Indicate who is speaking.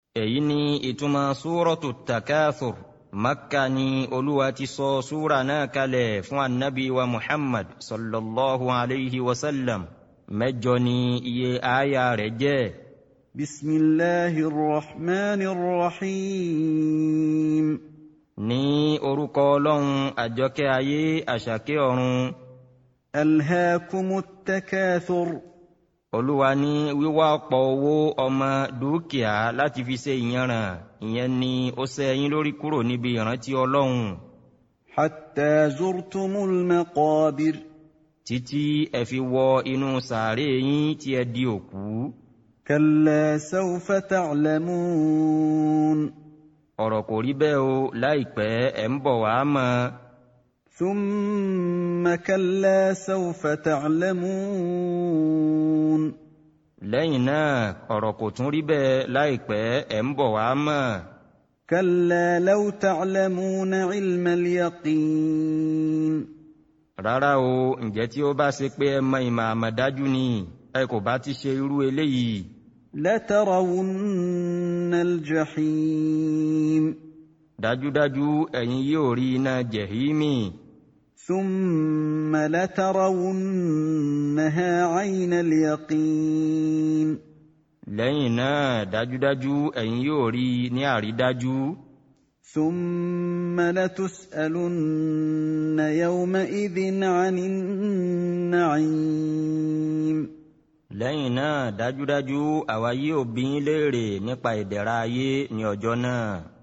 Speaker 1: èyí ni ìtumọ̀ súrọ̀tù Takathur. Makka ni Olúwa ti sọ súra náà kalẹ̀ fún annabi wa Muhammad sallallahu alayhi wa sallam. 8 ni iye àyà rẹ̀ jẹ́.
Speaker 2: Bismillahir Rahmanir Rahim.
Speaker 1: Ní orúkọ Ọlọ́run àjọkẹ́ ayé àṣàkẹ́ ọ̀run.
Speaker 2: Alhaakumut takathur.
Speaker 1: Olúwa ní wíwá ọ̀pọ̀ owó, ọmọ, dúkìá láti fi ṣe ìyànràn, ìyẹn ni ó ṣẹ́ yín lórí kúrò níbi ìrántí Ọlọ́run.
Speaker 2: Hatta zurtumul maqabir.
Speaker 1: Títí ẹ fi wọ inú sàárè yín tí ẹ di òkú.
Speaker 2: Kalla sawfa ta'lamun.
Speaker 1: Ọ̀rọ̀ kò rí bẹ́ẹ̀ o, láìpẹ́ ẹ̀ ń bọ̀ wá mọ̀.
Speaker 2: Thumma kalla sawfa ta'lamun.
Speaker 1: Lẹ́yìn náà ọ̀rọ̀ kò tún rí bẹ́ẹ̀, láìpẹ́ ẹ̀ ń bọ̀ wá mọ̀.
Speaker 2: Kalla law ta'lamuna 'ilmal yaqin.
Speaker 1: Rárá o, ǹjẹ́ tí ó bá ṣe pé ẹ mọ̀ ìmọ̀ àmọ̀dájú ni, ẹ kò bá ti ṣe irú eléyìí.
Speaker 2: Latarawunnal jahim.
Speaker 1: Dájúdájú ẹ̀yin yóò rí iná jẹ̀hímì.
Speaker 2: Thumma latarawunnaha 'aynal yaqin.
Speaker 1: Lẹ́yìn náà dájúdájú ẹ̀yin yóò rí ní àrídájú.
Speaker 2: Thumma latus'alunna yawma'idhin 'anin na'im.
Speaker 1: Lẹ́yìn náà dájúdájú àwa yóò bi yín léèrè nípa ìdẹ̀ra ayé ní ọjọ́ náà.